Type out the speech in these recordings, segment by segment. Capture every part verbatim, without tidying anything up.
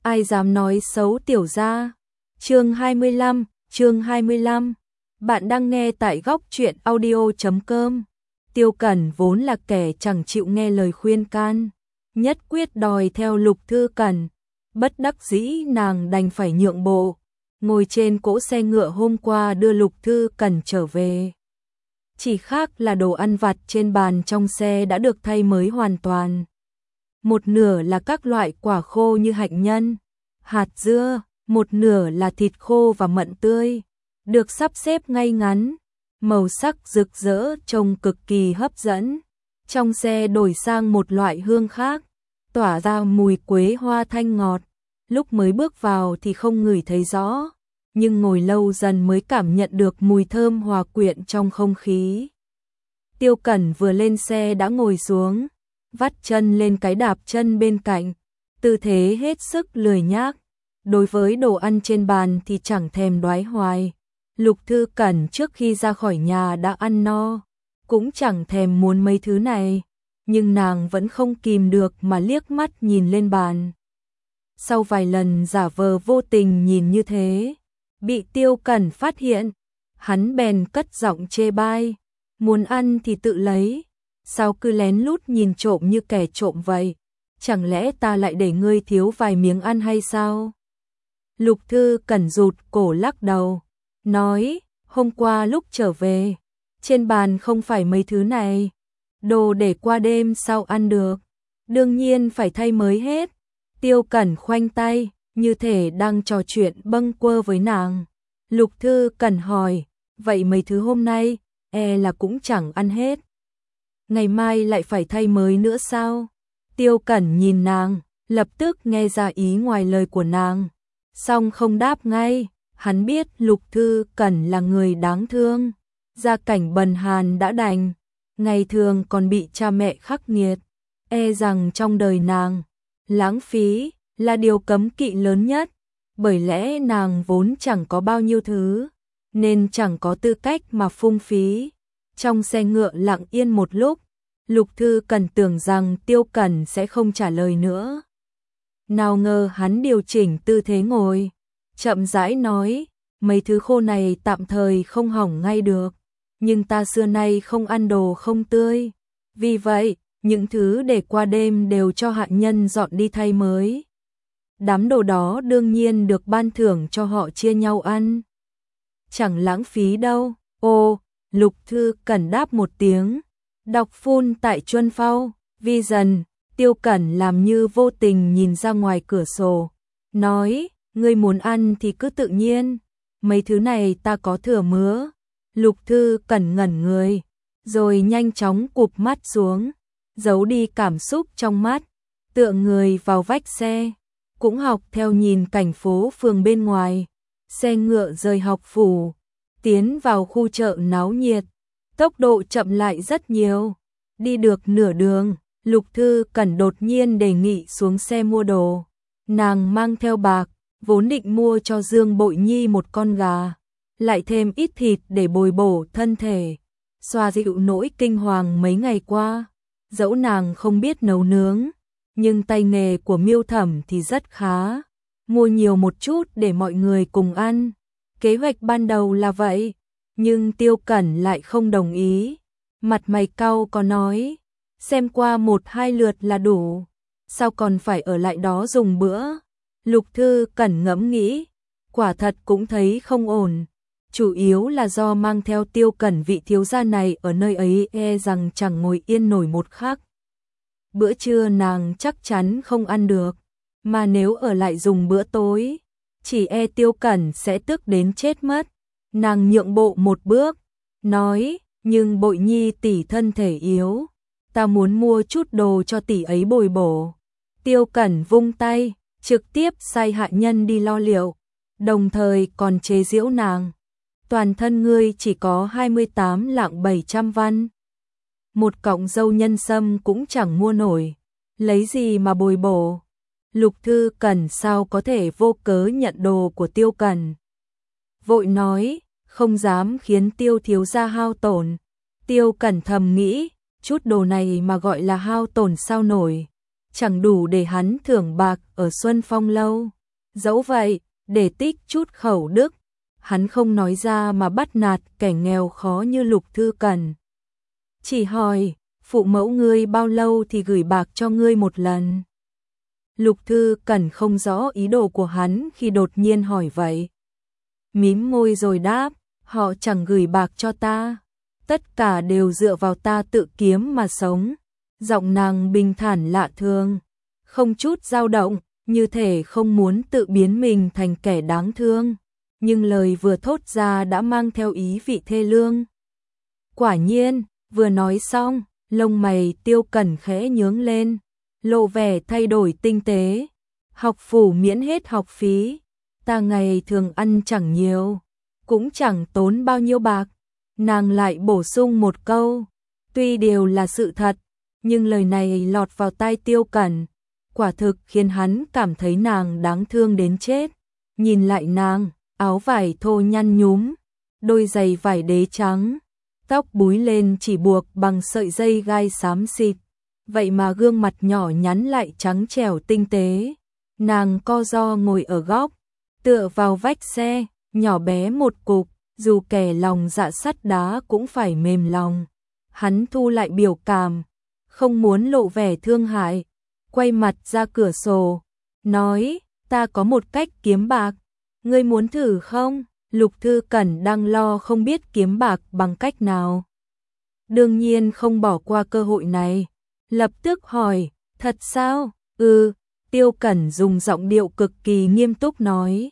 ai dám nói xấu tiểu gia. Chương hai mươi lăm, chương hai mươi lăm. Bạn đang nghe tại góc truyện audio chấm com. Tiêu Cẩn vốn là kẻ chẳng chịu nghe lời khuyên can, nhất quyết đòi theo Lục Thư Cẩn, bất đắc dĩ nàng đành phải nhượng bộ, ngồi trên cỗ xe ngựa hôm qua đưa Lục Thư Cẩn trở về. Chỉ khác là đồ ăn vặt trên bàn trong xe đã được thay mới hoàn toàn. Một nửa là các loại quả khô như hạnh nhân, hạt dưa, một nửa là thịt khô và mận tươi, được sắp xếp ngay ngắn, màu sắc rực rỡ trông cực kỳ hấp dẫn. Trong xe đổi sang một loại hương khác, tỏa ra mùi quế hoa thanh ngọt, lúc mới bước vào thì không ngửi thấy rõ, nhưng ngồi lâu dần mới cảm nhận được mùi thơm hòa quyện trong không khí. Tiêu Cẩn vừa lên xe đã ngồi xuống, vắt chân lên cái đạp chân bên cạnh, tư thế hết sức lười nhác. Đối với đồ ăn trên bàn thì chẳng thèm đoái hoài. Lục Thư Cẩn trước khi ra khỏi nhà đã ăn no, cũng chẳng thèm muốn mấy thứ này, nhưng nàng vẫn không kìm được mà liếc mắt nhìn lên bàn. Sau vài lần giả vờ vô tình nhìn như thế, bị Tiêu Cẩn phát hiện, hắn bèn cất giọng chê bai, muốn ăn thì tự lấy, sao cứ lén lút nhìn trộm như kẻ trộm vậy, chẳng lẽ ta lại để ngươi thiếu vài miếng ăn hay sao? Lục Thư Cẩn rụt cổ lắc đầu, nói, hôm qua lúc trở về, trên bàn không phải mấy thứ này, đồ để qua đêm sao ăn được, đương nhiên phải thay mới hết. Tiêu Cẩn khoanh tay, như thể đang trò chuyện bâng quơ với nàng. Lục Thư Cẩn hỏi, vậy mấy thứ hôm nay, e là cũng chẳng ăn hết. Ngày mai lại phải thay mới nữa sao? Tiêu Cẩn nhìn nàng, lập tức nghe ra ý ngoài lời của nàng, song không đáp ngay. Hắn biết Lục Thư Cẩn là người đáng thương, gia cảnh bần hàn đã đành, ngày thường còn bị cha mẹ khắc nghiệt, e rằng trong đời nàng, lãng phí là điều cấm kỵ lớn nhất, bởi lẽ nàng vốn chẳng có bao nhiêu thứ, nên chẳng có tư cách mà phung phí. Trong xe ngựa lặng yên một lúc, Lục Thư Cẩn tưởng rằng Tiêu Cẩn sẽ không trả lời nữa. Nào ngờ hắn điều chỉnh tư thế ngồi, chậm rãi nói, mấy thứ khô này tạm thời không hỏng ngay được, nhưng ta xưa nay không ăn đồ không tươi, vì vậy, những thứ để qua đêm đều cho hạ nhân dọn đi thay mới. Đám đồ đó đương nhiên được ban thưởng cho họ chia nhau ăn. Chẳng lãng phí đâu. Ô, Lục Thư Cẩn đáp một tiếng, đọc phun tại Chuân Phao, vi dần, Tiêu Cẩn làm như vô tình nhìn ra ngoài cửa sổ, nói, ngươi muốn ăn thì cứ tự nhiên, mấy thứ này ta có thừa mứa. Lục Thư Cẩn ngẩn người, rồi nhanh chóng cụp mắt xuống, giấu đi cảm xúc trong mắt, tựa người vào vách xe, cũng học theo nhìn cảnh phố phường bên ngoài. Xe ngựa rời học phủ, tiến vào khu chợ náo nhiệt, tốc độ chậm lại rất nhiều. Đi được nửa đường, Lục Thư Cẩn đột nhiên đề nghị xuống xe mua đồ. Nàng mang theo bạc, vốn định mua cho Dương Bội Nhi một con gà, lại thêm ít thịt để bồi bổ thân thể, xoa dịu nỗi kinh hoàng mấy ngày qua. Dẫu nàng không biết nấu nướng, nhưng tay nghề của Miêu Thẩm thì rất khá, mua nhiều một chút để mọi người cùng ăn. Kế hoạch ban đầu là vậy, nhưng Tiêu Cẩn lại không đồng ý, mặt mày cau có nói, xem qua một hai lượt là đủ, sao còn phải ở lại đó dùng bữa. Lục Thư Cẩn ngẫm nghĩ, quả thật cũng thấy không ổn, chủ yếu là do mang theo Tiêu Cẩn vị thiếu gia này ở nơi ấy e rằng chẳng ngồi yên nổi một khắc. Bữa trưa nàng chắc chắn không ăn được, mà nếu ở lại dùng bữa tối, chỉ e Tiêu Cẩn sẽ tức đến chết mất. Nàng nhượng bộ một bước, nói, nhưng Bội Nhi tỷ thân thể yếu, ta muốn mua chút đồ cho tỷ ấy bồi bổ. Tiêu Cẩn vung tay, trực tiếp sai hạ nhân đi lo liệu, đồng thời còn chế giễu nàng. Toàn thân ngươi chỉ có hai mươi tám lạng bảy trăm văn. Một cọng dâu nhân sâm cũng chẳng mua nổi, lấy gì mà bồi bổ. Lục Thư Cẩn sao có thể vô cớ nhận đồ của Tiêu Cẩn. Vội nói, không dám khiến Tiêu thiếu gia hao tổn. Tiêu Cẩn thầm nghĩ, chút đồ này mà gọi là hao tổn sao nổi. chẳng đủ để hắn thưởng bạc ở Xuân Phong lâu. Dẫu vậy, để tích chút khẩu đức, hắn không nói ra mà bắt nạt kẻ nghèo khó như Lục Thư Cẩn. Chỉ hỏi, phụ mẫu ngươi bao lâu thì gửi bạc cho ngươi một lần? Lục Thư Cẩn không rõ ý đồ của hắn khi đột nhiên hỏi vậy. Mím môi rồi đáp, họ chẳng gửi bạc cho ta. Tất cả đều dựa vào ta tự kiếm mà sống. Giọng nàng bình thản lạ thường, không chút dao động, như thể không muốn tự biến mình thành kẻ đáng thương. Nhưng lời vừa thốt ra đã mang theo ý vị thê lương. Quả nhiên, vừa nói xong, lông mày Tiêu Cẩn khẽ nhướng lên, lộ vẻ thay đổi tinh tế. Học phủ miễn hết học phí, ta ngày thường ăn chẳng nhiều, cũng chẳng tốn bao nhiêu bạc. Nàng lại bổ sung một câu, tuy đều là sự thật, nhưng lời này lọt vào tai Tiêu Cẩn, quả thực khiến hắn cảm thấy nàng đáng thương đến chết. Nhìn lại nàng, áo vải thô nhăn nhúm, đôi giày vải đế trắng, tóc búi lên chỉ buộc bằng sợi dây gai xám xịt, vậy mà gương mặt nhỏ nhắn lại trắng trẻo tinh tế. Nàng co ro ngồi ở góc, tựa vào vách xe, nhỏ bé một cục, dù kẻ lòng dạ sắt đá cũng phải mềm lòng. Hắn thu lại biểu cảm, không muốn lộ vẻ thương hại, quay mặt ra cửa sổ, nói, ta có một cách kiếm bạc, ngươi muốn thử không? Lục Thư Cẩn đang lo không biết kiếm bạc bằng cách nào. Đương nhiên không bỏ qua cơ hội này, lập tức hỏi, thật sao? Ừ, Tiêu Cẩn dùng giọng điệu cực kỳ nghiêm túc nói.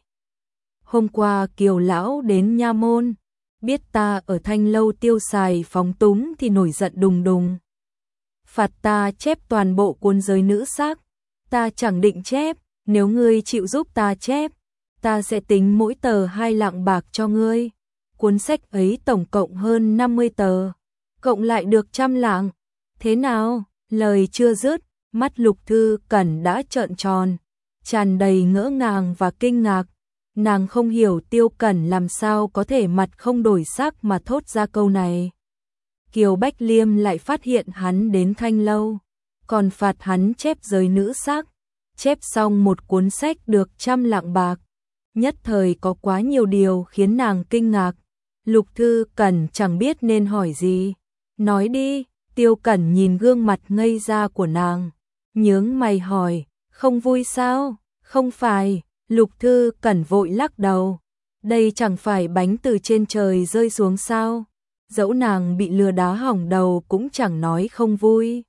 Hôm qua Kiều Lão đến Nha Môn, biết ta ở Thanh Lâu tiêu xài phóng túng thì nổi giận đùng đùng. Phạt ta chép toàn bộ cuốn giới nữ sắc, ta chẳng định chép, nếu ngươi chịu giúp ta chép, ta sẽ tính mỗi tờ hai lạng bạc cho ngươi. Cuốn sách ấy tổng cộng hơn năm mươi tờ, cộng lại được trăm lạng. Thế nào? Lời chưa dứt, mắt Lục Thư Cẩn đã trợn tròn, tràn đầy ngỡ ngàng và kinh ngạc. Nàng không hiểu Tiêu Cẩn làm sao có thể mặt không đổi sắc mà thốt ra câu này. Kiều Bách Liêm lại phát hiện hắn đến Thanh Lâu, còn phạt hắn chép giới nữ sắc, chép xong một cuốn sách được trăm lạng bạc. Nhất thời có quá nhiều điều khiến nàng kinh ngạc. Lục Thư Cẩn chẳng biết nên hỏi gì. Nói đi, Tiêu Cẩn nhìn gương mặt ngây ra của nàng, nhướng mày hỏi, không vui sao? Không phải, Lục Thư Cẩn vội lắc đầu. Đây chẳng phải bánh từ trên trời rơi xuống sao? Dẫu nàng bị lừa đá hỏng đầu cũng chẳng nói không vui.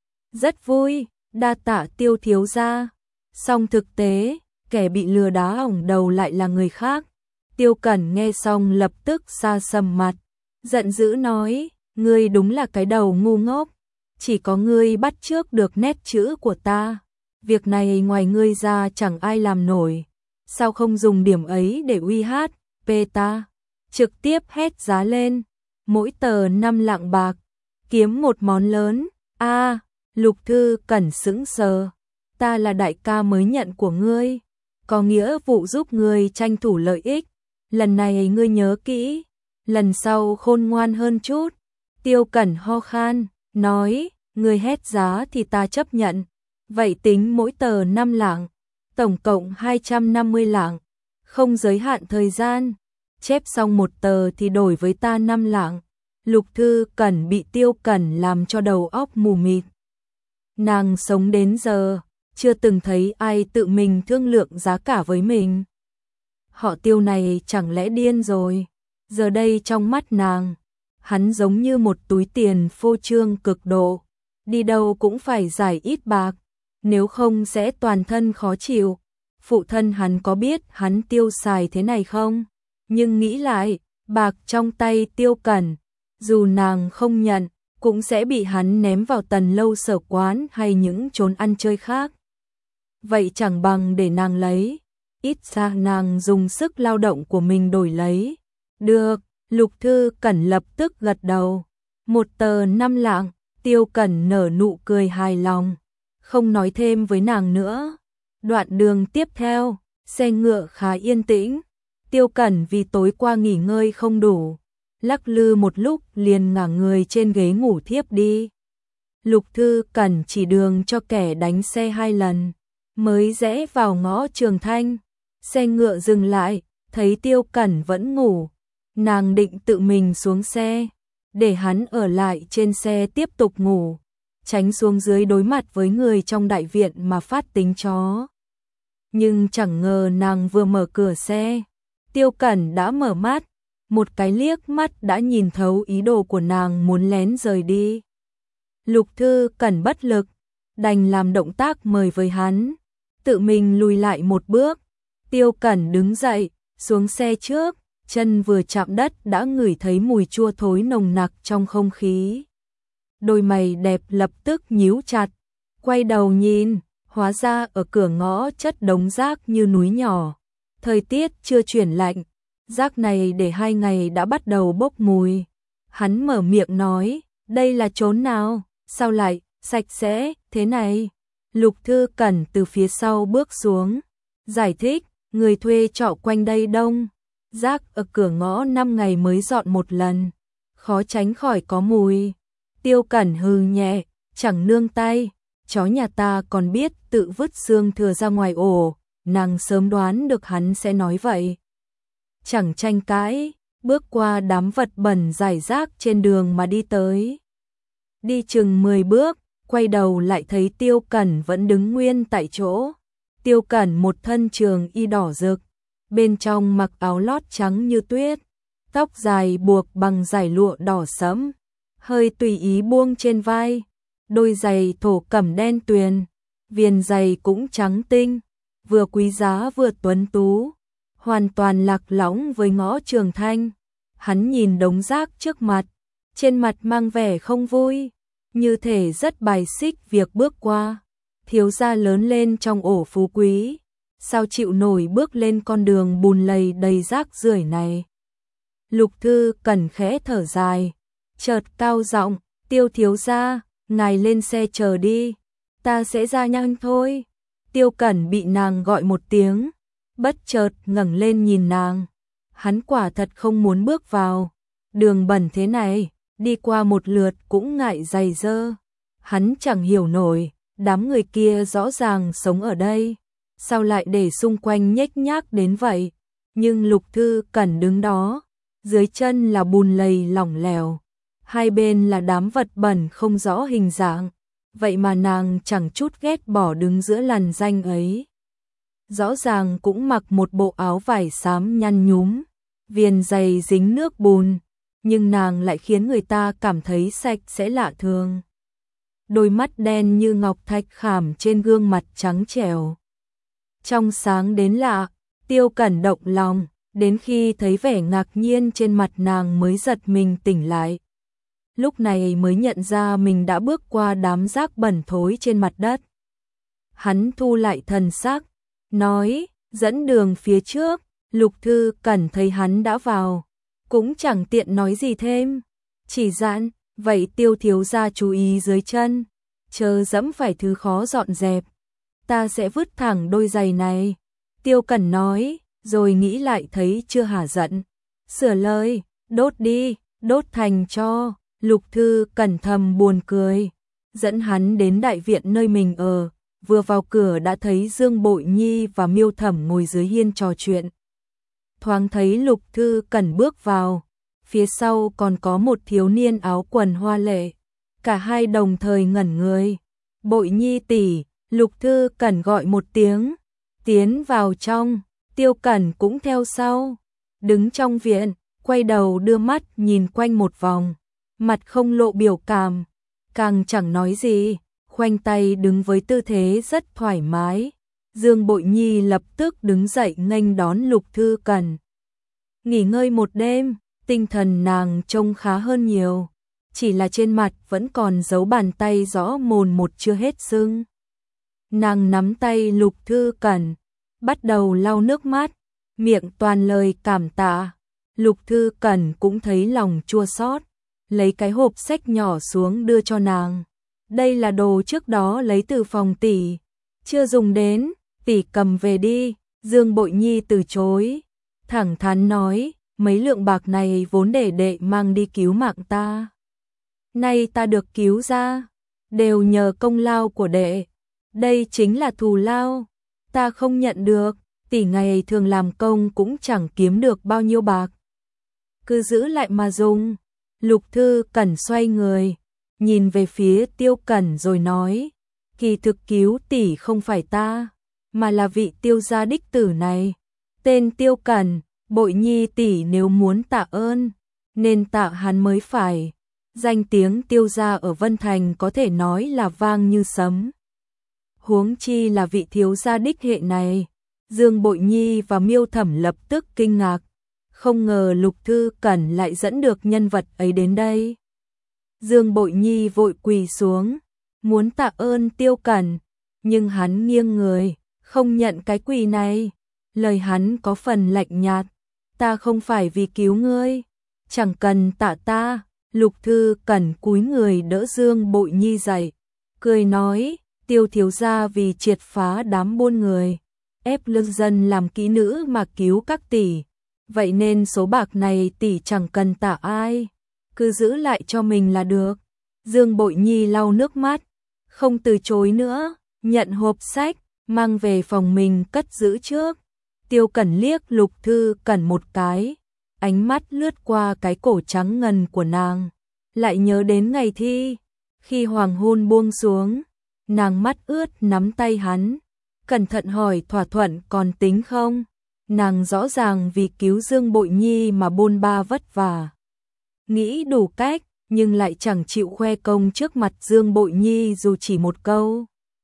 Rất vui, đa tạ Tiêu thiếu gia. Song thực tế, kẻ bị lừa đá hỏng đầu lại là người khác. Tiêu Cẩn nghe xong lập tức sa sầm mặt, giận dữ nói, ngươi đúng là cái đầu ngu ngốc, chỉ có ngươi bắt chước được nét chữ của ta. Việc này ngoài ngươi ra chẳng ai làm nổi, sao không dùng điểm ấy để uy hát, pê ta. Trực tiếp hét giá lên, mỗi tờ năm lạng bạc, kiếm một món lớn. A, à, Lục Thư Cẩn sững sờ, ta là đại ca mới nhận của ngươi, có nghĩa vụ giúp ngươi tranh thủ lợi ích, lần này ngươi nhớ kỹ, lần sau khôn ngoan hơn chút. Tiêu Cẩn ho khan, nói, ngươi hét giá thì ta chấp nhận, vậy tính mỗi tờ năm lạng, tổng cộng hai trăm năm mươi lạng, không giới hạn thời gian, chép xong một tờ thì đổi với ta năm lạng. Lục Thư Cẩn bị Tiêu Cẩn làm cho đầu óc mù mịt. Nàng sống đến giờ, chưa từng thấy ai tự mình thương lượng giá cả với mình. Họ Tiêu này chẳng lẽ điên rồi? Giờ đây trong mắt nàng, hắn giống như một túi tiền phô trương cực độ, đi đâu cũng phải giải ít bạc, nếu không sẽ toàn thân khó chịu. Phụ thân hắn có biết hắn tiêu xài thế này không? Nhưng nghĩ lại, bạc trong tay Tiêu Cẩn, dù nàng không nhận, cũng sẽ bị hắn ném vào tần lâu sở quán hay những chốn ăn chơi khác. Vậy chẳng bằng để nàng lấy, ít ra nàng dùng sức lao động của mình đổi lấy. Được, Lục Thư Cẩn lập tức gật đầu. Một tờ năm lạng, Tiêu Cẩn nở nụ cười hài lòng, không nói thêm với nàng nữa. Đoạn đường tiếp theo, xe ngựa khá yên tĩnh. Tiêu Cẩn vì tối qua nghỉ ngơi không đủ, lắc lư một lúc liền ngả người trên ghế ngủ thiếp đi. Lục Thư Cẩn chỉ đường cho kẻ đánh xe hai lần, mới rẽ vào ngõ Trường Thanh. Xe ngựa dừng lại, thấy Tiêu Cẩn vẫn ngủ, nàng định tự mình xuống xe, để hắn ở lại trên xe tiếp tục ngủ, tránh xuống dưới đối mặt với người trong đại viện mà phát tính chó. Nhưng chẳng ngờ nàng vừa mở cửa xe, Tiêu Cẩn đã mở mắt, một cái liếc mắt đã nhìn thấu ý đồ của nàng muốn lén rời đi. Lục Thư Cẩn bất lực, đành làm động tác mời với hắn, tự mình lùi lại một bước. Tiêu Cẩn đứng dậy, xuống xe trước, chân vừa chạm đất đã ngửi thấy mùi chua thối nồng nặc trong không khí. Đôi mày đẹp lập tức nhíu chặt, quay đầu nhìn, hóa ra ở cửa ngõ chất đống rác như núi nhỏ. Thời tiết chưa chuyển lạnh, rác này để hai ngày đã bắt đầu bốc mùi. Hắn mở miệng nói, đây là chốn nào, sao lại sạch sẽ thế này? Lục Thư Cẩn từ phía sau bước xuống, giải thích, người thuê trọ quanh đây đông, rác ở cửa ngõ năm ngày mới dọn một lần, khó tránh khỏi có mùi. Tiêu Cẩn hừ nhẹ, chẳng nương tay, chó nhà ta còn biết tự vứt xương thừa ra ngoài ổ, nàng sớm đoán được hắn sẽ nói vậy. Chẳng tranh cãi, bước qua đám vật bẩn rải rác trên đường mà đi tới. Đi chừng mười bước, quay đầu lại thấy Tiêu Cẩn vẫn đứng nguyên tại chỗ. Tiêu Cẩn một thân trường y đỏ rực, bên trong mặc áo lót trắng như tuyết, tóc dài buộc bằng dải lụa đỏ sẫm, hơi tùy ý buông trên vai, đôi giày thổ cẩm đen tuyền, viền giày cũng trắng tinh, vừa quý giá vừa tuấn tú, hoàn toàn lạc lõng với ngõ Trường Thanh. Hắn nhìn đống rác trước mặt, trên mặt mang vẻ không vui, như thể rất bài xích việc bước qua. Thiếu gia lớn lên trong ổ phú quý, sao chịu nổi bước lên con đường bùn lầy đầy rác rưởi này? Lục Thư Cẩn khẽ thở dài, chợt cao giọng, Tiêu thiếu gia, ngài lên xe chờ đi, ta sẽ ra nhanh thôi. Tiêu Cẩn bị nàng gọi một tiếng, bất chợt ngẩng lên nhìn nàng. Hắn quả thật không muốn bước vào đường bẩn thế này, đi qua một lượt cũng ngại giày dơ. Hắn chẳng hiểu nổi, đám người kia rõ ràng sống ở đây, sao lại để xung quanh nhếch nhác đến vậy? Nhưng Lục Thư Cẩn đứng đó, dưới chân là bùn lầy lỏng lẻo, hai bên là đám vật bẩn không rõ hình dạng, vậy mà nàng chẳng chút ghét bỏ đứng giữa làn danh ấy. Rõ ràng cũng mặc một bộ áo vải xám nhăn nhúm, viền giày dính nước bùn, nhưng nàng lại khiến người ta cảm thấy sạch sẽ lạ thường. Đôi mắt đen như ngọc thạch khảm trên gương mặt trắng trẻo, trong sáng đến lạ. Tiêu Cẩn động lòng, đến khi thấy vẻ ngạc nhiên trên mặt nàng mới giật mình tỉnh lại. Lúc này mới nhận ra mình đã bước qua đám rác bẩn thối trên mặt đất. Hắn thu lại thần sắc, nói, dẫn đường phía trước. Lục Thư Cẩn thấy hắn đã vào, cũng chẳng tiện nói gì thêm, chỉ dặn, vậy Tiêu thiếu gia chú ý dưới chân, chớ dẫm phải thứ khó dọn dẹp, ta sẽ vứt thẳng đôi giày này. Tiêu Cẩn nói, rồi nghĩ lại thấy chưa hả giận, sửa lời, đốt đi, đốt thành tro. Lục Thư Cẩn thầm buồn cười, dẫn hắn đến đại viện nơi mình ở, vừa vào cửa đã thấy Dương Bội Nhi và Miêu Thẩm ngồi dưới hiên trò chuyện. Thoáng thấy Lục Thư Cẩn bước vào, phía sau còn có một thiếu niên áo quần hoa lệ, cả hai đồng thời ngẩn người. Bội Nhi tỷ, Lục Thư Cẩn gọi một tiếng, tiến vào trong. Tiêu Cẩn cũng theo sau, đứng trong viện, quay đầu đưa mắt nhìn quanh một vòng, mặt không lộ biểu cảm, càng chẳng nói gì, khoanh tay đứng với tư thế rất thoải mái. Dương Bội Nhi lập tức đứng dậy nghênh đón Lục Thư Cẩn. Nghỉ ngơi một đêm, tinh thần nàng trông khá hơn nhiều, chỉ là trên mặt vẫn còn dấu bàn tay rõ mồn một chưa hết sưng. Nàng nắm tay Lục Thư Cẩn, bắt đầu lau nước mắt, miệng toàn lời cảm tạ. Lục Thư Cẩn cũng thấy lòng chua xót, lấy cái hộp sách nhỏ xuống đưa cho nàng. Đây là đồ trước đó lấy từ phòng tỷ, chưa dùng đến, tỷ cầm về đi. Dương Bội Nhi từ chối, thẳng thắn nói, mấy lượng bạc này vốn để đệ mang đi cứu mạng ta. Nay ta được cứu ra, đều nhờ công lao của đệ. Đây chính là thù lao, ta không nhận được, tỷ ngày thường làm công cũng chẳng kiếm được bao nhiêu bạc. Cứ giữ lại mà dùng. Lục Thư Cẩn xoay người, nhìn về phía Tiêu Cẩn rồi nói, kỳ thực cứu tỷ không phải ta, mà là vị Tiêu gia đích tử này. Tên Tiêu Cẩn, Bội Nhi tỷ nếu muốn tạ ơn, nên tạ hắn mới phải. Danh tiếng Tiêu gia ở Vân Thành có thể nói là vang như sấm. Huống chi là vị thiếu gia đích hệ này. Dương Bội Nhi và Miêu Thẩm lập tức kinh ngạc, không ngờ Lục Thư Cẩn lại dẫn được nhân vật ấy đến đây. Dương Bội Nhi vội quỳ xuống, muốn tạ ơn Tiêu Cẩn, nhưng hắn nghiêng người, không nhận cái quỳ này. Lời hắn có phần lạnh nhạt, ta không phải vì cứu ngươi, chẳng cần tạ ta. Lục Thư Cẩn cúi người đỡ Dương Bội Nhi dậy, cười nói, Tiêu thiếu gia vì triệt phá đám buôn người, ép lương dân làm kỹ nữ mà cứu các tỷ. Vậy nên số bạc này tỷ chẳng cần tạ ai, cứ giữ lại cho mình là được. Dương Bội Nhi lau nước mắt, không từ chối nữa, nhận hộp sách, mang về phòng mình cất giữ trước. Tiêu Cẩn liếc Lục Thư Cẩn một cái, ánh mắt lướt qua cái cổ trắng ngần của nàng, lại nhớ đến ngày thi. Khi hoàng hôn buông xuống, nàng mắt ướt nắm tay hắn, cẩn thận hỏi thỏa thuận còn tính không? Nàng rõ ràng vì cứu Dương Bội Nhi mà bôn ba vất vả, nghĩ đủ cách, nhưng lại chẳng chịu khoe công trước mặt Dương Bội Nhi dù chỉ một câu.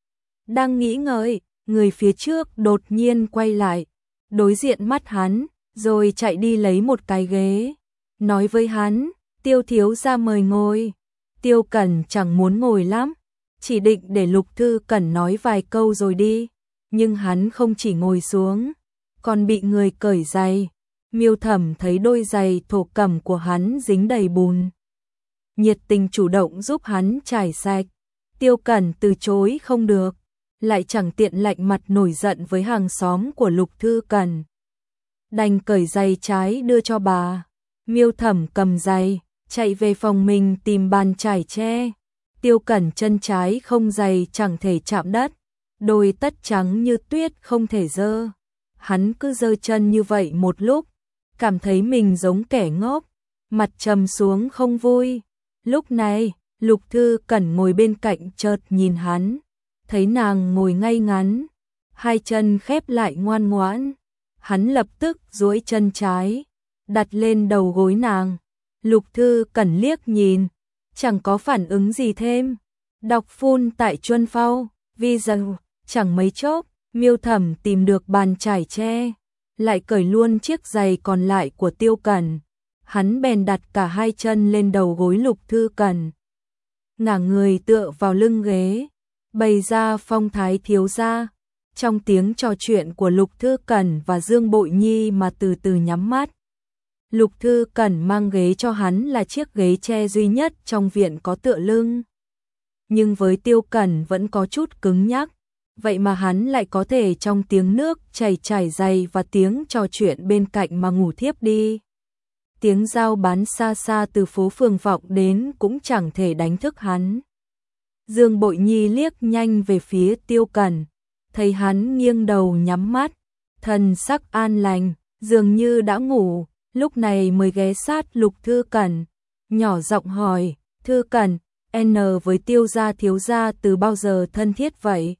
Đang nghĩ ngợi, người phía trước đột nhiên quay lại, đối diện mắt hắn, rồi chạy đi lấy một cái ghế, nói với hắn, Tiêu thiếu gia mời ngồi. Tiêu Cẩn chẳng muốn ngồi lắm, chỉ định để Lục Thư Cẩn nói vài câu rồi đi, nhưng hắn không chỉ ngồi xuống, còn bị người cởi giày. Miêu Thẩm thấy đôi giày thổ cẩm của hắn dính đầy bùn, nhiệt tình chủ động giúp hắn chải sạch. Tiêu Cẩn từ chối không được, lại chẳng tiện lạnh mặt nổi giận với hàng xóm của Lục Thư Cẩn, đành cởi giày trái đưa cho bà. Miêu Thẩm cầm giày, chạy về phòng mình tìm bàn chải tre. Tiêu Cẩn chân trái không giày chẳng thể chạm đất, đôi tất trắng như tuyết không thể dơ. Hắn cứ giơ chân như vậy một lúc, cảm thấy mình giống kẻ ngốc, mặt trầm xuống không vui. Lúc này, Lục Thư Cẩn ngồi bên cạnh chợt nhìn hắn, thấy nàng ngồi ngay ngắn, hai chân khép lại ngoan ngoãn. Hắn lập tức duỗi chân trái, đặt lên đầu gối nàng. Lục Thư Cẩn liếc nhìn, chẳng có phản ứng gì thêm. Đọc phun tại Chuân Phao, vì rằng chẳng mấy chốc, Miêu Thẩm tìm được bàn chải tre, lại cởi luôn chiếc giày còn lại của Tiêu Cẩn. Hắn bèn đặt cả hai chân lên đầu gối Lục Thư Cẩn, ngả người tựa vào lưng ghế, bày ra phong thái thiếu gia. Trong tiếng trò chuyện của Lục Thư Cẩn và Dương Bội Nhi mà từ từ nhắm mắt. Lục Thư Cẩn mang ghế cho hắn là chiếc ghế tre duy nhất trong viện có tựa lưng. Nhưng với Tiêu Cẩn vẫn có chút cứng nhắc, vậy mà hắn lại có thể trong tiếng nước chảy chảy giày và tiếng trò chuyện bên cạnh mà ngủ thiếp đi. Tiếng giao bán xa xa từ phố phường vọng đến cũng chẳng thể đánh thức hắn. Dương Bội Nhi liếc nhanh về phía Tiêu Cẩn, thấy hắn nghiêng đầu nhắm mắt, thần sắc an lành, dường như đã ngủ, lúc này mới ghé sát Lục Thư Cẩn, nhỏ giọng hỏi, Thư Cẩn, N với Tiêu gia thiếu gia từ bao giờ thân thiết vậy?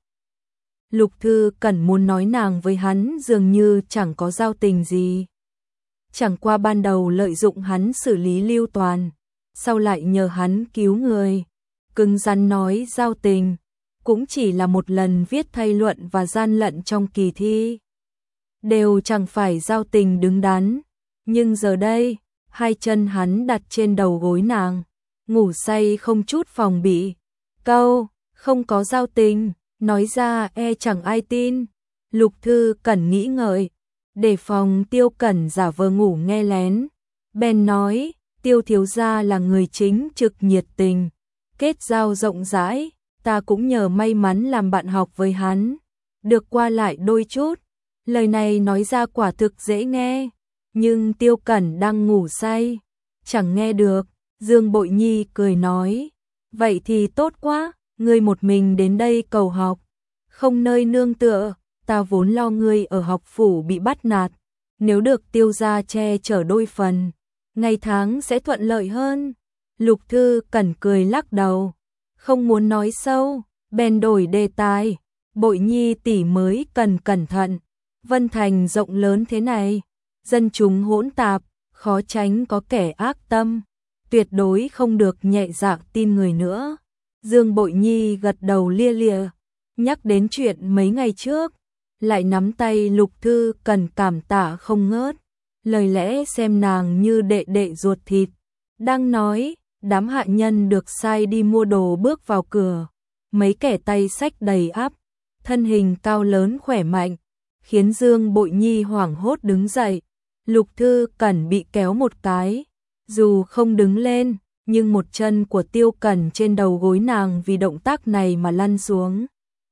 Lục Thư Cẩn muốn nói nàng với hắn dường như chẳng có giao tình gì. Chẳng qua ban đầu lợi dụng hắn xử lý Lưu Toàn, sau lại nhờ hắn cứu người, cứng rắn nói giao tình. Cũng chỉ là một lần viết thay luận và gian lận trong kỳ thi, đều chẳng phải giao tình đứng đắn. Nhưng giờ đây, hai chân hắn đặt trên đầu gối nàng, ngủ say không chút phòng bị. Câu, không có giao tình, nói ra e chẳng ai tin. Lục Thư Cẩn nghĩ ngợi, để phòng Tiêu Cẩn giả vờ ngủ nghe lén, bèn nói, Tiêu thiếu gia là người chính trực nhiệt tình, kết giao rộng rãi. Ta cũng nhờ may mắn làm bạn học với hắn, được qua lại đôi chút. Lời này nói ra quả thực dễ nghe, nhưng Tiêu Cẩn đang ngủ say, chẳng nghe được. Dương Bội Nhi cười nói, vậy thì tốt quá, ngươi một mình đến đây cầu học, không nơi nương tựa, ta vốn lo ngươi ở học phủ bị bắt nạt, nếu được Tiêu gia che chở đôi phần, ngày tháng sẽ thuận lợi hơn. Lục Thư Cẩn cười lắc đầu, không muốn nói sâu, bèn đổi đề tài, Bội Nhi tỷ mới cần cẩn thận, Vân Thành rộng lớn thế này, dân chúng hỗn tạp, khó tránh có kẻ ác tâm, tuyệt đối không được nhẹ dạ tin người nữa. Dương Bội Nhi gật đầu lia lịa, nhắc đến chuyện mấy ngày trước, lại nắm tay Lục Thư Cẩn cảm tạ không ngớt, lời lẽ xem nàng như đệ đệ ruột thịt. Đang nói, đám hạ nhân được sai đi mua đồ bước vào cửa, mấy kẻ tay xách đầy ắp, thân hình cao lớn khỏe mạnh, khiến Dương Bội Nhi hoảng hốt đứng dậy. Lục Thư Cẩn bị kéo một cái, dù không đứng lên, nhưng một chân của Tiêu Cẩn trên đầu gối nàng vì động tác này mà lăn xuống.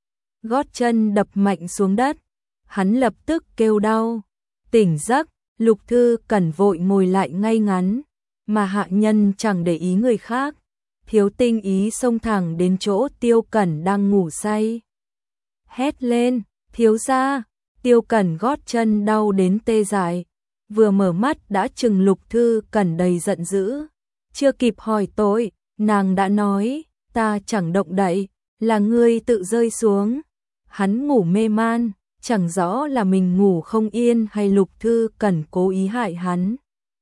Gót chân đập mạnh xuống đất, hắn lập tức kêu đau. Tỉnh giấc, Lục Thư Cẩn vội ngồi lại ngay ngắn, mà hạ nhân chẳng để ý người khác. Thiếu Tinh Ý xông thẳng đến chỗ Tiêu Cẩn đang ngủ say. Hét lên, thiếu gia, Tiêu Cẩn gót chân đau đến tê dại, vừa mở mắt đã trừng Lục Thư Cẩn đầy giận dữ. Chưa kịp hỏi tội, nàng đã nói, ta chẳng động đậy, là ngươi tự rơi xuống. Hắn ngủ mê man, chẳng rõ là mình ngủ không yên hay Lục Thư Cẩn cố ý hại hắn.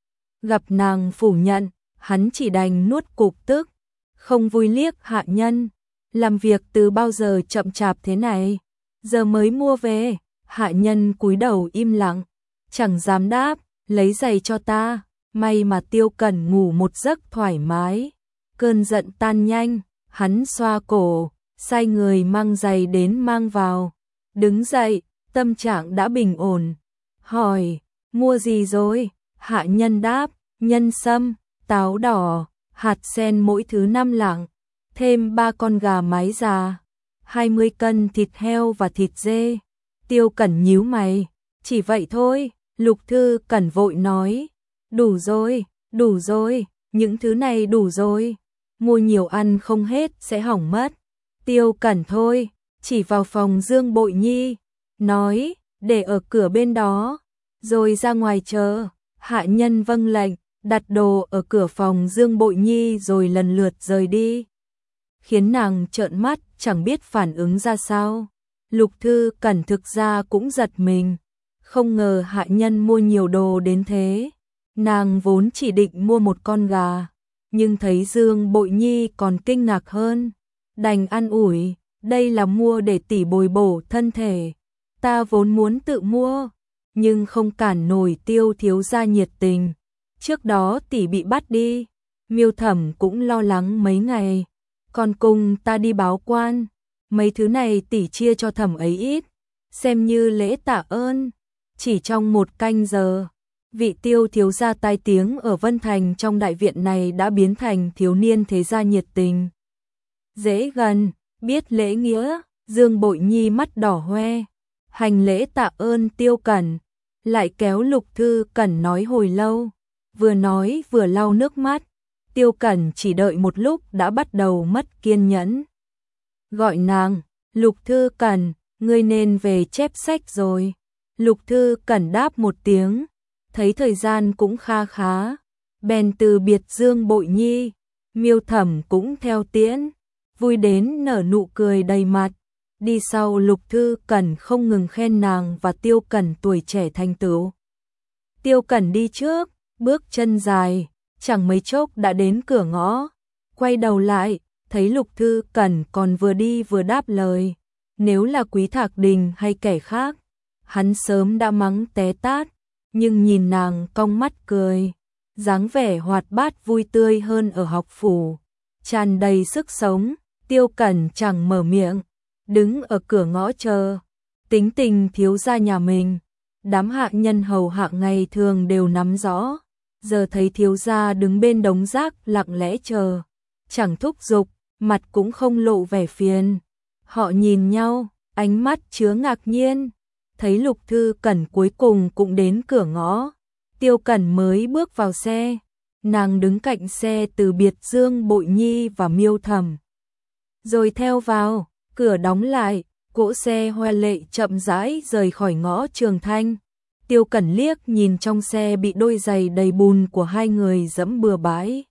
Gặp nàng phủ nhận, hắn chỉ đành nuốt cục tức, không vui liếc hạ nhân. Làm việc từ bao giờ chậm chạp thế này, giờ mới mua về. Hạ nhân cúi đầu im lặng, chẳng dám đáp, lấy giày cho ta. May mà Tiêu Cẩn ngủ một giấc thoải mái, cơn giận tan nhanh, hắn xoa cổ, sai người mang giày đến mang vào. Đứng dậy, tâm trạng đã bình ổn, hỏi, mua gì rồi? Hạ nhân đáp, nhân sâm, táo đỏ, hạt sen mỗi thứ năm lạng, thêm ba con gà mái già, hai mươi cân thịt heo và thịt dê. Tiêu Cẩn nhíu mày, chỉ vậy thôi. Lục Thư Cẩn vội nói, đủ rồi, đủ rồi, những thứ này đủ rồi, mua nhiều ăn không hết sẽ hỏng mất. Tiêu Cẩn thôi, chỉ vào phòng Dương Bội Nhi, nói, để ở cửa bên đó, rồi ra ngoài chờ. Hạ nhân vâng lệnh, đặt đồ ở cửa phòng Dương Bội Nhi rồi lần lượt rời đi, khiến nàng trợn mắt chẳng biết phản ứng ra sao. Lục Thư Cẩn thực ra cũng giật mình, không ngờ hạ nhân mua nhiều đồ đến thế. Nàng vốn chỉ định mua một con gà, nhưng thấy Dương Bội Nhi còn kinh ngạc hơn, đành an ủi, đây là mua để tỷ bồi bổ thân thể, ta vốn muốn tự mua, nhưng không cản nổi Tiêu thiếu gia nhiệt tình. Trước đó tỷ bị bắt đi, Miêu Thẩm cũng lo lắng mấy ngày, còn cùng ta đi báo quan, mấy thứ này tỷ chia cho Thẩm ấy ít, xem như lễ tạ ơn. Chỉ trong một canh giờ, vị Tiêu thiếu gia tai tiếng ở Vân Thành trong đại viện này đã biến thành thiếu niên thế gia nhiệt tình, dễ gần, biết lễ nghĩa. Dương Bội Nhi mắt đỏ hoe, hành lễ tạ ơn Tiêu Cẩn, lại kéo Lục Thư Cẩn nói hồi lâu, vừa nói vừa lau nước mắt. Tiêu Cẩn chỉ đợi một lúc đã bắt đầu mất kiên nhẫn, gọi nàng, Lục Thư Cẩn, ngươi nên về chép sách rồi. Lục Thư Cẩn đáp một tiếng, thấy thời gian cũng kha khá, bèn từ biệt Dương Bội Nhi. Miêu Thẩm cũng theo tiễn, vui đến nở nụ cười đầy mặt. Đi sau Lục Thư Cẩn không ngừng khen nàng và Tiêu Cẩn tuổi trẻ thanh tửu. Tiêu Cẩn đi trước, bước chân dài, chẳng mấy chốc đã đến cửa ngõ, quay đầu lại, thấy Lục Thư Cẩn còn vừa đi vừa đáp lời. Nếu là Quý Thạc Đình hay kẻ khác, hắn sớm đã mắng té tát, nhưng nhìn nàng cong mắt cười, dáng vẻ hoạt bát vui tươi hơn ở học phủ, tràn đầy sức sống. Tiêu Cẩn chẳng mở miệng, đứng ở cửa ngõ chờ. Tính tình thiếu gia nhà mình, đám hạ nhân hầu hạ ngày thường đều nắm rõ, giờ thấy thiếu gia đứng bên đống rác lặng lẽ chờ, chẳng thúc giục, mặt cũng không lộ vẻ phiền. Họ nhìn nhau, ánh mắt chứa ngạc nhiên. Thấy Lục Thư Cẩn cuối cùng cũng đến cửa ngõ, Tiêu Cẩn mới bước vào xe. Nàng đứng cạnh xe từ biệt Dương Bội Nhi và Miêu Thẩm. rồi theo vào, cửa đóng lại, cỗ xe hoa lệ chậm rãi rời khỏi ngõ Trường Thanh. Tiêu Cẩn liếc nhìn trong xe bị đôi giày đầy bùn của hai người dẫm bừa bãi.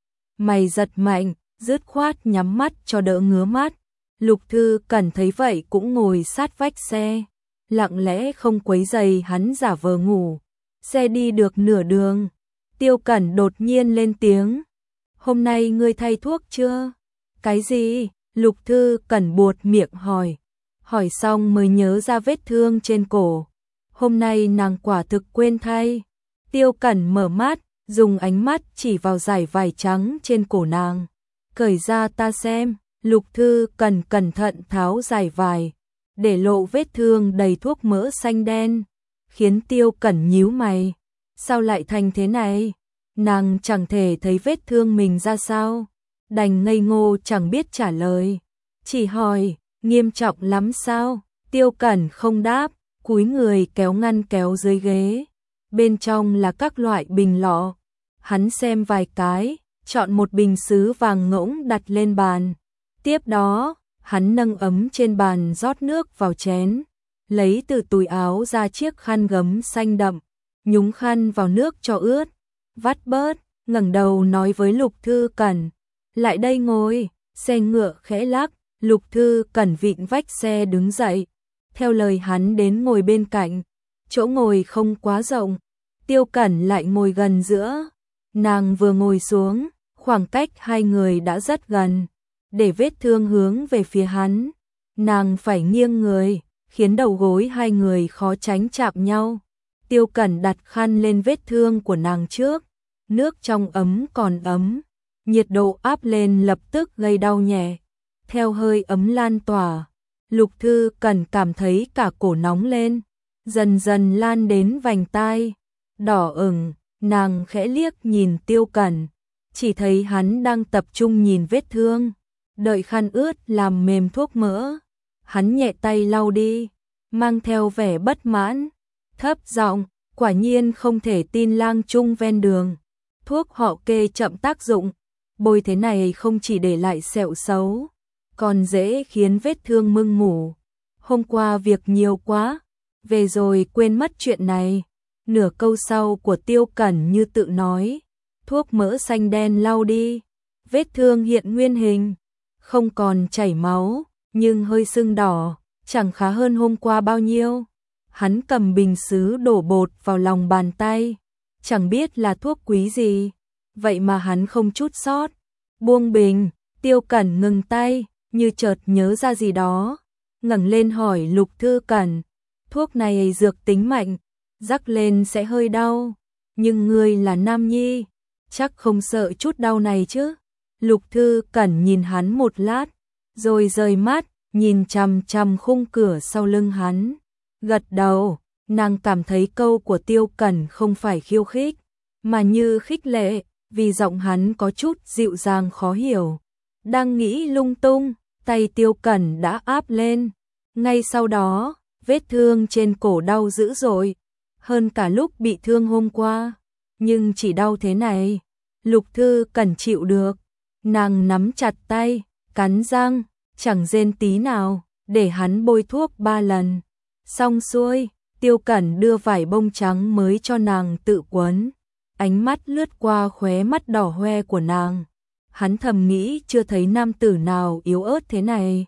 Mày giật mạnh, dứt khoát nhắm mắt cho đỡ ngứa mắt. Lục Thư Cẩn thấy vậy cũng ngồi sát vách xe, lặng lẽ không quấy rầy hắn giả vờ ngủ. Xe đi được nửa đường, Tiêu Cẩn đột nhiên lên tiếng. Hôm nay ngươi thay thuốc chưa? Cái gì? Lục Thư Cẩn buột miệng hỏi. Hỏi xong mới nhớ ra vết thương trên cổ. Hôm nay nàng quả thực quên thay. Tiêu Cẩn mở mắt, dùng ánh mắt chỉ vào dải vải trắng trên cổ nàng. Cởi ra ta xem. Lục Thư Cẩn cẩn thận tháo dải vải, để lộ vết thương đầy thuốc mỡ xanh đen, khiến Tiêu Cẩn nhíu mày. Sao lại thành thế này? Nàng chẳng thể thấy vết thương mình ra sao, đành ngây ngô chẳng biết trả lời. Chỉ hỏi, nghiêm trọng lắm sao? Tiêu Cẩn không đáp, cúi người kéo ngăn kéo dưới ghế. Bên trong là các loại bình lọ. Hắn xem vài cái, chọn một bình sứ vàng ngỗng đặt lên bàn. Tiếp đó, hắn nâng ấm trên bàn rót nước vào chén, lấy từ túi áo ra chiếc khăn gấm xanh đậm, nhúng khăn vào nước cho ướt, vắt bớt, ngẩng đầu nói với Lục Thư Cẩn, lại đây ngồi. Xe ngựa khẽ lắc, Lục Thư Cẩn vịn vách xe đứng dậy, theo lời hắn đến ngồi bên cạnh. Chỗ ngồi không quá rộng, Tiêu Cẩn lại ngồi gần giữa. Nàng vừa ngồi xuống, khoảng cách hai người đã rất gần. Để vết thương hướng về phía hắn, nàng phải nghiêng người, khiến đầu gối hai người khó tránh chạm nhau. Tiêu Cẩn đặt khăn lên vết thương của nàng trước, nước trong ấm còn ấm, nhiệt độ áp lên lập tức gây đau nhẹ. Theo hơi ấm lan tỏa, Lục Thư Cẩn cảm thấy cả cổ nóng lên, dần dần lan đến vành tai, đỏ ửng. Nàng khẽ liếc nhìn Tiêu Cẩn, chỉ thấy hắn đang tập trung nhìn vết thương. Đợi khăn ướt làm mềm thuốc mỡ, hắn nhẹ tay lau đi, mang theo vẻ bất mãn, thấp giọng, quả nhiên không thể tin lang trung ven đường. Thuốc họ kê chậm tác dụng, bôi thế này không chỉ để lại sẹo xấu, còn dễ khiến vết thương mưng mủ. Hôm qua việc nhiều quá, về rồi quên mất chuyện này. Nửa câu sau của Tiêu Cẩn như tự nói, thuốc mỡ xanh đen lau đi, vết thương hiện nguyên hình. Không còn chảy máu, nhưng hơi sưng đỏ, chẳng khá hơn hôm qua bao nhiêu. Hắn cầm bình sứ đổ bột vào lòng bàn tay, chẳng biết là thuốc quý gì, vậy mà hắn không chút sót. Buông bình, Tiêu Cẩn ngừng tay, như chợt nhớ ra gì đó, ngẩng lên hỏi Lục Thư Cẩn, thuốc này dược tính mạnh, rắc lên sẽ hơi đau, nhưng ngươi là nam nhi, chắc không sợ chút đau này chứ? Lục Thư Cẩn nhìn hắn một lát, rồi rời mắt, nhìn chằm chằm khung cửa sau lưng hắn. Gật đầu, nàng cảm thấy câu của Tiêu Cẩn không phải khiêu khích, mà như khích lệ, vì giọng hắn có chút dịu dàng khó hiểu. Đang nghĩ lung tung, tay Tiêu Cẩn đã áp lên. Ngay sau đó, vết thương trên cổ đau dữ dội, hơn cả lúc bị thương hôm qua. Nhưng chỉ đau thế này, Lục Thư Cẩn chịu được. Nàng nắm chặt tay, cắn răng, chẳng rên tí nào, để hắn bôi thuốc ba lần. Xong xuôi, Tiêu Cẩn đưa vải bông trắng mới cho nàng tự quấn. Ánh mắt lướt qua khóe mắt đỏ hoe của nàng. Hắn thầm nghĩ chưa thấy nam tử nào yếu ớt thế này.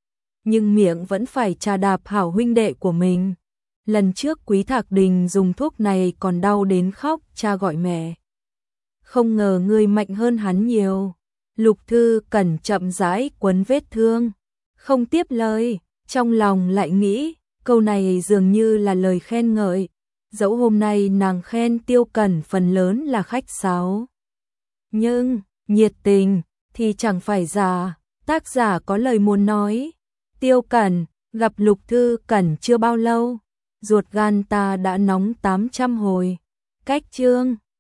Nhưng miệng vẫn phải trà đạp hảo huynh đệ của mình. Lần trước Quý Thạc Đình dùng thuốc này còn đau đến khóc cha gọi mẹ. Không ngờ ngươi mạnh hơn hắn nhiều. Lục Thư Cẩn chậm rãi quấn vết thương, không tiếp lời, trong lòng lại nghĩ, câu này dường như là lời khen ngợi, dẫu hôm nay nàng khen Tiêu Cẩn phần lớn là khách sáo. Nhưng, nhiệt tình, thì chẳng phải giả, tác giả có lời muốn nói. Tiêu Cẩn, gặp Lục Thư Cẩn chưa bao lâu, ruột gan ta đã nóng tám trăm hồi. Cách chương